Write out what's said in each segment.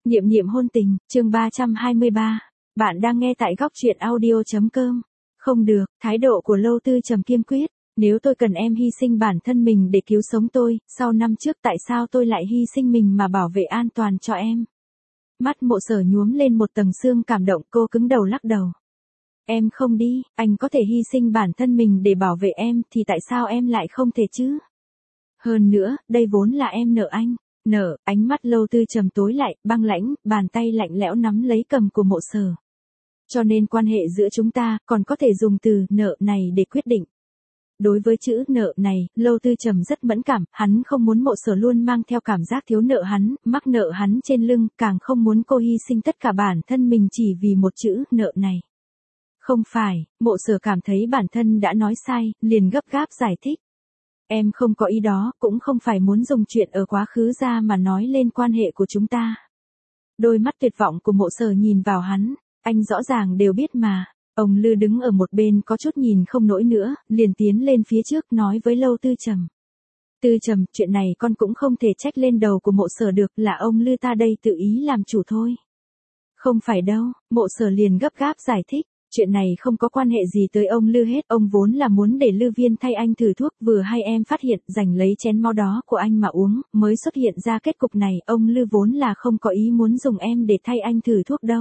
Niệm niệm hôn tình, chương 323. Bạn đang nghe tại góc truyện audio.com. Không được, thái độ của Lâu Tư Trầm kiên quyết. Nếu tôi cần em hy sinh bản thân mình để cứu sống tôi, sau năm trước tại sao tôi lại hy sinh mình mà bảo vệ an toàn cho em? Mắt Mộ Sở nhuốm lên một tầng sương cảm động, cô cứng đầu lắc đầu. Em không đi, anh có thể hy sinh bản thân mình để bảo vệ em thì tại sao em lại không thể chứ? Hơn nữa, đây vốn là em nợ anh. Nợ, ánh mắt Lâu Tư Trầm tối lại, băng lãnh, bàn tay lạnh lẽo nắm lấy cầm của Mộ Sở. Cho nên quan hệ giữa chúng ta còn có thể dùng từ nợ này để quyết định. Đối với chữ nợ này, Lâu Tư Trầm rất mẫn cảm, hắn không muốn Mộ Sở luôn mang theo cảm giác thiếu nợ hắn, mắc nợ hắn trên lưng, càng không muốn cô hy sinh tất cả bản thân mình chỉ vì một chữ nợ này. Không phải, Mộ Sở cảm thấy bản thân đã nói sai, liền gấp gáp giải thích. Em không có ý đó, cũng không phải muốn dùng chuyện ở quá khứ ra mà nói lên quan hệ của chúng ta. Đôi mắt tuyệt vọng của Mộ Sở nhìn vào hắn, anh rõ ràng đều biết mà. Ông Lư đứng ở một bên có chút nhìn không nổi nữa, liền tiến lên phía trước nói với Lâu Tư Trầm. Tư Trầm, chuyện này con cũng không thể trách lên đầu của Mộ Sở được, là ông Lư ta đây tự ý làm chủ thôi. Không phải đâu, Mộ Sở liền gấp gáp giải thích. Chuyện này không có quan hệ gì tới ông Lư hết, ông vốn là muốn để Lư Viên thay anh thử thuốc, vừa hay em phát hiện, giành lấy chén máu đó của anh mà uống, mới xuất hiện ra kết cục này, ông Lư vốn là không có ý muốn dùng em để thay anh thử thuốc đâu.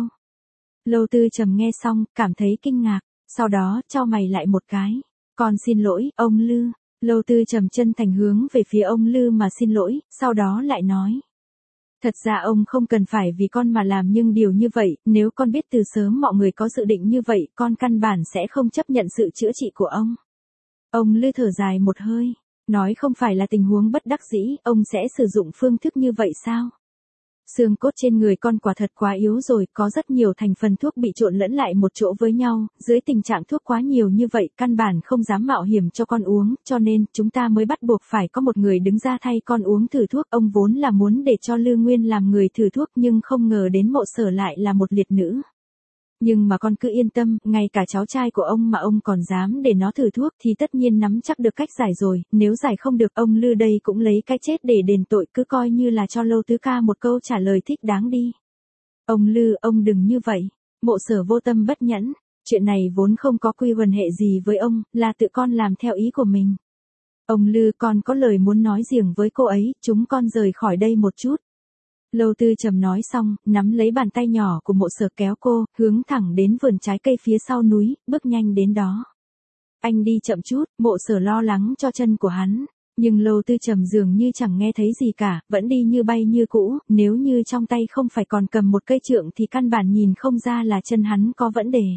Lâu Tư Trầm nghe xong, cảm thấy kinh ngạc, sau đó chau mày lại một cái. Con xin lỗi, ông Lư. Lâu Tư Trầm chân thành hướng về phía ông Lư mà xin lỗi, sau đó lại nói. Thật ra ông không cần phải vì con mà làm nhưng điều như vậy, nếu con biết từ sớm mọi người có dự định như vậy, con căn bản sẽ không chấp nhận sự chữa trị của ông. Ông Lư thở dài một hơi, nói không phải là tình huống bất đắc dĩ, ông sẽ sử dụng phương thức như vậy sao? Xương cốt trên người con quả thật quá yếu rồi, có rất nhiều thành phần thuốc bị trộn lẫn lại một chỗ với nhau, dưới tình trạng thuốc quá nhiều như vậy, căn bản không dám mạo hiểm cho con uống, cho nên, chúng ta mới bắt buộc phải có một người đứng ra thay con uống thử thuốc, ông vốn là muốn để cho Lư Nguyên làm người thử thuốc nhưng không ngờ đến Mộ Sở lại là một liệt nữ. Nhưng mà con cứ yên tâm, ngay cả cháu trai của ông mà ông còn dám để nó thử thuốc thì tất nhiên nắm chắc được cách giải rồi, nếu giải không được ông Lư đây cũng lấy cái chết để đền tội, cứ coi như là cho Lâu Tứ ca một câu trả lời thích đáng đi. Ông Lư, ông đừng như vậy. Mộ Sở vô tâm bất nhẫn, chuyện này vốn không có quy quần hệ gì với ông, là tự con làm theo ý của mình. Ông Lư, con có lời muốn nói riêng với cô ấy, chúng con rời khỏi đây một chút. Lâu Tư Trầm nói xong, nắm lấy bàn tay nhỏ của Mộ Sở kéo cô, hướng thẳng đến vườn trái cây phía sau núi, bước nhanh đến đó. Anh đi chậm chút, Mộ Sở lo lắng cho chân của hắn, nhưng Lâu Tư Trầm dường như chẳng nghe thấy gì cả, vẫn đi như bay như cũ, nếu như trong tay không phải còn cầm một cây trượng thì căn bản nhìn không ra là chân hắn có vấn đề.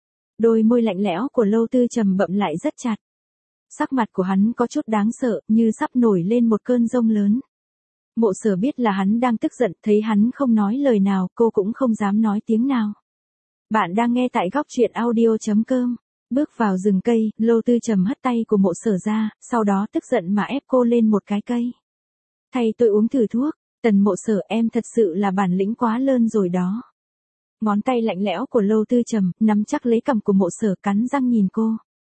Đôi môi lạnh lẽo của Lâu Tư Trầm bậm lại rất chặt. Sắc mặt của hắn có chút đáng sợ, như sắp nổi lên một cơn giông lớn. Mộ Sở biết là hắn đang tức giận, thấy hắn không nói lời nào, cô cũng không dám nói tiếng nào. Bạn đang nghe tại góc truyện audio.com. Bước vào rừng cây, Lâu Tư Trầm hất tay của Mộ Sở ra, sau đó tức giận mà ép cô lên một cái cây. Thay tôi uống thử thuốc, Tần Mộ Sở, em thật sự là bản lĩnh quá lớn rồi đó. Ngón tay lạnh lẽo của Lâu Tư Trầm, nắm chắc lấy cằm của Mộ Sở, cắn răng nhìn cô.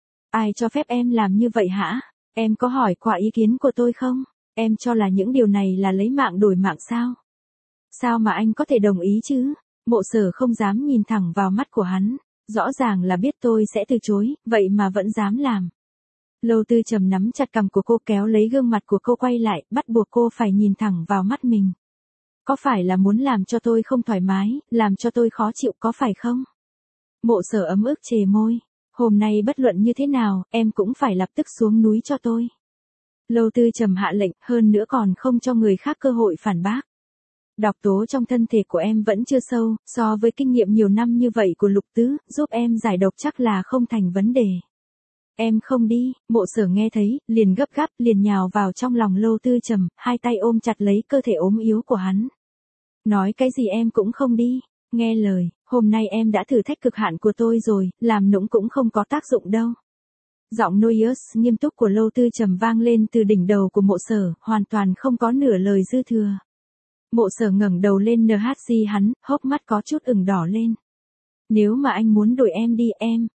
Ai cho phép em làm như vậy hả? Em có hỏi qua ý kiến của tôi không? Em cho là những điều này là lấy mạng đổi mạng sao? Sao mà anh có thể đồng ý chứ? Mộ Sở không dám nhìn thẳng vào mắt của hắn, rõ ràng là biết tôi sẽ từ chối, vậy mà vẫn dám làm. Lâu Tư Trầm nắm chặt cằm của cô, kéo lấy gương mặt của cô quay lại, bắt buộc cô phải nhìn thẳng vào mắt mình. Có phải là muốn làm cho tôi không thoải mái, làm cho tôi khó chịu có phải không? Mộ Sở ấm ức chề môi, hôm nay bất luận như thế nào, em cũng phải lập tức xuống núi cho tôi. Lâu Tư Trầm hạ lệnh, hơn nữa còn không cho người khác cơ hội phản bác. Độc tố trong thân thể của em vẫn chưa sâu, so với kinh nghiệm nhiều năm như vậy của Lục Tứ, giúp em giải độc chắc là không thành vấn đề. Em không đi, Mộ Sở nghe thấy, liền gấp gáp, liền nhào vào trong lòng Lâu Tư Trầm, hai tay ôm chặt lấy cơ thể ốm yếu của hắn. Nói cái gì em cũng không đi, nghe lời, hôm nay em đã thử thách cực hạn của tôi rồi, làm nũng cũng không có tác dụng đâu. Giọng Noius nghiêm túc của Lâu Tư Trầm vang lên từ đỉnh đầu của Mộ Sở, hoàn toàn không có nửa lời dư thừa. Mộ Sở ngẩng đầu lên NHG hắn, hốc mắt có chút ửng đỏ lên. Nếu mà anh muốn đuổi em đi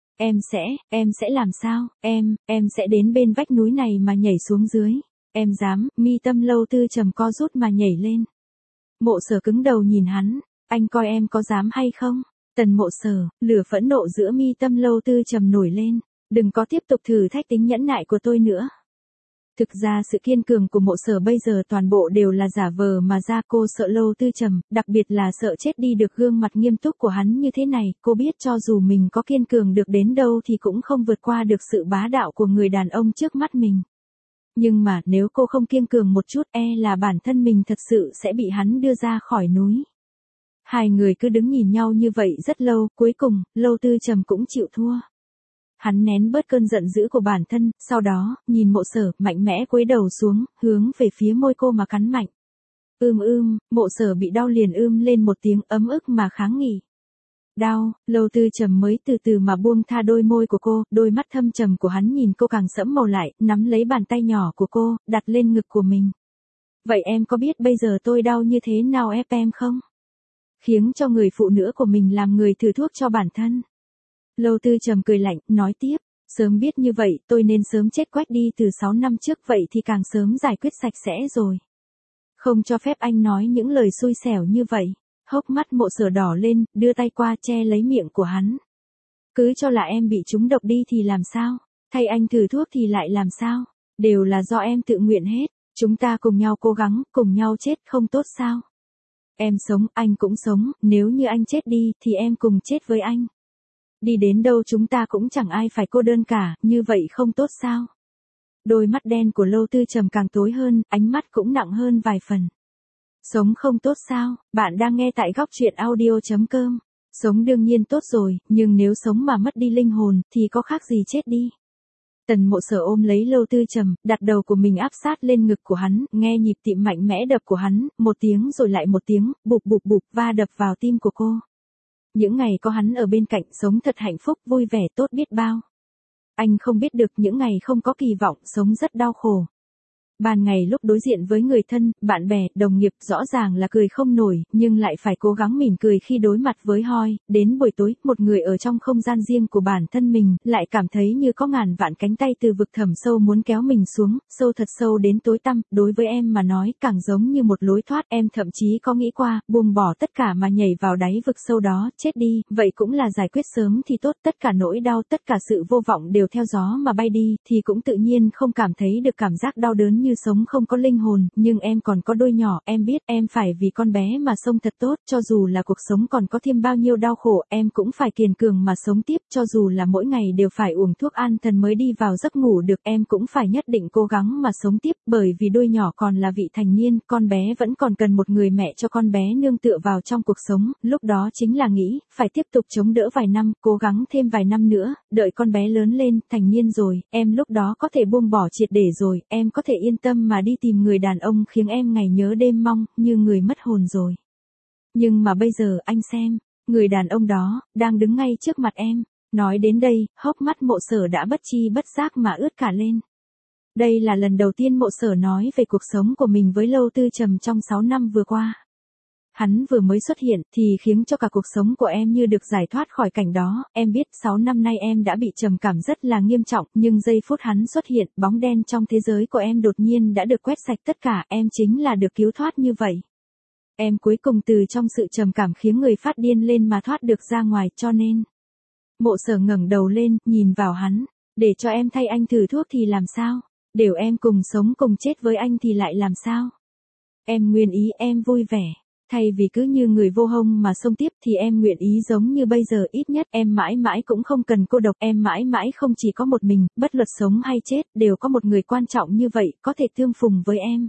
em sẽ làm sao, em sẽ đến bên vách núi này mà nhảy xuống dưới. Em dám, mi tâm Lâu Tư Trầm co rút mà nhảy lên. Mộ Sở cứng đầu nhìn hắn, anh coi em có dám hay không? Tần Mộ Sở, lửa phẫn nộ giữa mi tâm Lâu Tư Trầm nổi lên, đừng có tiếp tục thử thách tính nhẫn nại của tôi nữa. Thực ra sự kiên cường của Mộ Sở bây giờ toàn bộ đều là giả vờ mà ra, cô sợ Lâu Tư Trầm, đặc biệt là sợ chết đi được gương mặt nghiêm túc của hắn như thế này, cô biết cho dù mình có kiên cường được đến đâu thì cũng không vượt qua được sự bá đạo của người đàn ông trước mắt mình. Nhưng mà nếu cô không kiên cường một chút là bản thân mình thật sự sẽ bị hắn đưa ra khỏi núi. Hai người cứ đứng nhìn nhau như vậy rất lâu, cuối cùng, Lâu Tư Trầm cũng chịu thua. Hắn nén bớt cơn giận dữ của bản thân, sau đó, nhìn Mộ Sở, mạnh mẽ cúi đầu xuống, hướng về phía môi cô mà cắn mạnh. Mộ Sở bị đau liền lên một tiếng ấm ức mà kháng nghị. Đau, Lâu Tư Trầm mới từ từ mà buông tha đôi môi của cô, đôi mắt thâm trầm của hắn nhìn cô càng sẫm màu lại, nắm lấy bàn tay nhỏ của cô, đặt lên ngực của mình. Vậy em có biết bây giờ tôi đau như thế nào ép em không? Khiến cho người phụ nữ của mình làm người thử thuốc cho bản thân. Lâu Tư Trầm cười lạnh, nói tiếp, sớm biết như vậy tôi nên sớm chết quách đi từ 6 năm trước, vậy thì càng sớm giải quyết sạch sẽ rồi. Không cho phép anh nói những lời xui xẻo như vậy. Hốc mắt Mộ Sở đỏ lên, đưa tay qua che lấy miệng của hắn. Cứ cho là em bị trúng độc đi thì làm sao? Thay anh thử thuốc thì lại làm sao? Đều là do em tự nguyện hết. Chúng ta cùng nhau cố gắng, cùng nhau chết không tốt sao? Em sống, anh cũng sống, nếu như anh chết đi thì em cùng chết với anh. Đi đến đâu chúng ta cũng chẳng ai phải cô đơn cả, như vậy không tốt sao? Đôi mắt đen của Lâu Tư Trầm càng tối hơn, ánh mắt cũng nặng hơn vài phần. Sống không tốt sao? Bạn đang nghe tại góc truyện audio.com. Sống đương nhiên tốt rồi, nhưng nếu sống mà mất đi linh hồn, thì có khác gì chết đi. Tần Mộ Sở ôm lấy Lâu Tư Trầm, đặt đầu của mình áp sát lên ngực của hắn, nghe nhịp tim mạnh mẽ đập của hắn, một tiếng rồi lại một tiếng, bụp bụp bụp va đập vào tim của cô. Những ngày có hắn ở bên cạnh sống thật hạnh phúc, vui vẻ tốt biết bao. Anh không biết được những ngày không có kỳ vọng sống rất đau khổ. Ban ngày lúc đối diện với người thân, bạn bè, đồng nghiệp rõ ràng là cười không nổi, nhưng lại phải cố gắng mỉm cười khi đối mặt với Hoi. Đến buổi tối, một người ở trong không gian riêng của bản thân mình, lại cảm thấy như có ngàn vạn cánh tay từ vực thẳm sâu muốn kéo mình xuống, sâu thật sâu đến tối tăm. Đối với em mà nói, càng giống như một lối thoát. Em thậm chí có nghĩ qua, buông bỏ tất cả mà nhảy vào đáy vực sâu đó, chết đi, vậy cũng là giải quyết sớm thì tốt. Tất cả nỗi đau, tất cả sự vô vọng đều theo gió mà bay đi, thì cũng tự nhiên không cảm thấy được cảm giác đau đớn như sống không có linh hồn. Nhưng em còn có đôi nhỏ, em biết em phải vì con bé mà sống thật tốt, cho dù là cuộc sống còn có thêm bao nhiêu đau khổ, em cũng phải kiên cường mà sống tiếp, cho dù là mỗi ngày đều phải uống thuốc an thần mới đi vào giấc ngủ được, em cũng phải nhất định cố gắng mà sống tiếp, bởi vì đôi nhỏ còn là vị thành niên, con bé vẫn còn cần một người mẹ cho con bé nương tựa vào trong cuộc sống. Lúc đó chính là nghĩ, phải tiếp tục chống đỡ vài năm, cố gắng thêm vài năm nữa, đợi con bé lớn lên, thành niên rồi, em lúc đó có thể buông bỏ triệt để rồi, em có thể yên tâm mà đi tìm người đàn ông khiến em ngày nhớ đêm mong, như người mất hồn rồi. Nhưng mà bây giờ anh xem, người đàn ông đó, đang đứng ngay trước mặt em. Nói đến đây, hốc mắt Mộ Sở đã bất chi bất giác mà ướt cả lên. Đây là lần đầu tiên Mộ Sở nói về cuộc sống của mình với Lâu Tư Trầm trong 6 năm vừa qua. Hắn vừa mới xuất hiện thì khiến cho cả cuộc sống của em như được giải thoát khỏi cảnh đó. Em biết 6 năm nay em đã bị trầm cảm rất là nghiêm trọng, nhưng giây phút hắn xuất hiện, bóng đen trong thế giới của em đột nhiên đã được quét sạch tất cả, em chính là được cứu thoát như vậy. Em cuối cùng từ trong sự trầm cảm khiến người phát điên lên mà thoát được ra ngoài, cho nên. Mộ Sở ngẩng đầu lên, nhìn vào hắn, để cho em thay anh thử thuốc thì làm sao? Đều em cùng sống cùng chết với anh thì lại làm sao? Em nguyện ý, em vui vẻ. Thay vì cứ như người vô hông mà sống tiếp thì em nguyện ý giống như bây giờ, ít nhất em mãi mãi cũng không cần cô độc, em mãi mãi không chỉ có một mình, bất luận sống hay chết, đều có một người quan trọng như vậy, có thể tương phùng với em.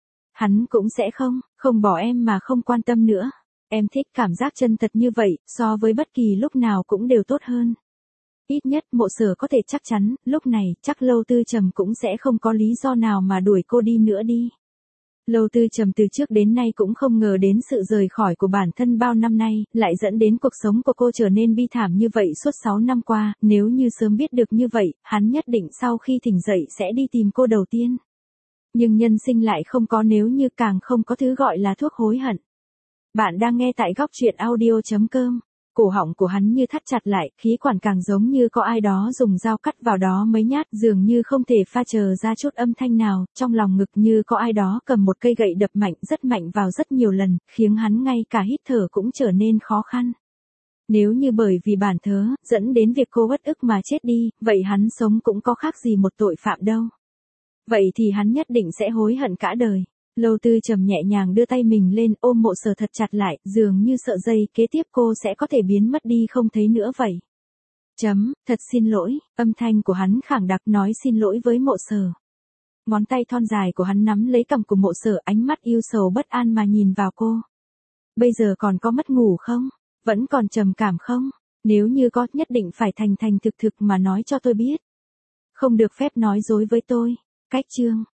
Hắn cũng sẽ không bỏ em mà không quan tâm nữa. Em thích cảm giác chân thật như vậy, so với bất kỳ lúc nào cũng đều tốt hơn. Ít nhất Mộ Sở có thể chắc chắn, lúc này, chắc Lâu Tư Trầm cũng sẽ không có lý do nào mà đuổi cô đi nữa đi. Lâu Tư Trầm từ trước đến nay cũng không ngờ đến sự rời khỏi của bản thân bao năm nay, lại dẫn đến cuộc sống của cô trở nên bi thảm như vậy suốt 6 năm qua, nếu như sớm biết được như vậy, hắn nhất định sau khi tỉnh dậy sẽ đi tìm cô đầu tiên. Nhưng nhân sinh lại không có nếu như, càng không có thứ gọi là thuốc hối hận. Bạn đang nghe tại góc truyện audio.com. Cổ họng của hắn như thắt chặt lại, khí quản càng giống như có ai đó dùng dao cắt vào đó mấy nhát, dường như không thể pha chờ ra chút âm thanh nào, trong lòng ngực như có ai đó cầm một cây gậy đập mạnh rất mạnh vào rất nhiều lần, khiến hắn ngay cả hít thở cũng trở nên khó khăn. Nếu như bởi vì bản thớ, dẫn đến việc cô uất ức mà chết đi, vậy hắn sống cũng có khác gì một tội phạm đâu. Vậy thì hắn nhất định sẽ hối hận cả đời. Lâu Tư Trầm nhẹ nhàng đưa tay mình lên ôm Mộ Sở thật chặt lại, dường như sợ giây kế tiếp cô sẽ có thể biến mất đi không thấy nữa vậy. Thật xin lỗi, âm thanh của hắn khẳng đặc nói xin lỗi với Mộ Sở. Ngón tay thon dài của hắn nắm lấy cằm của Mộ Sở, ánh mắt yêu sầu bất an mà nhìn vào cô. Bây giờ còn có mất ngủ không? Vẫn còn trầm cảm không? Nếu như có, nhất định phải thành thành thực thực mà nói cho tôi biết. Không được phép nói dối với tôi. Cách chương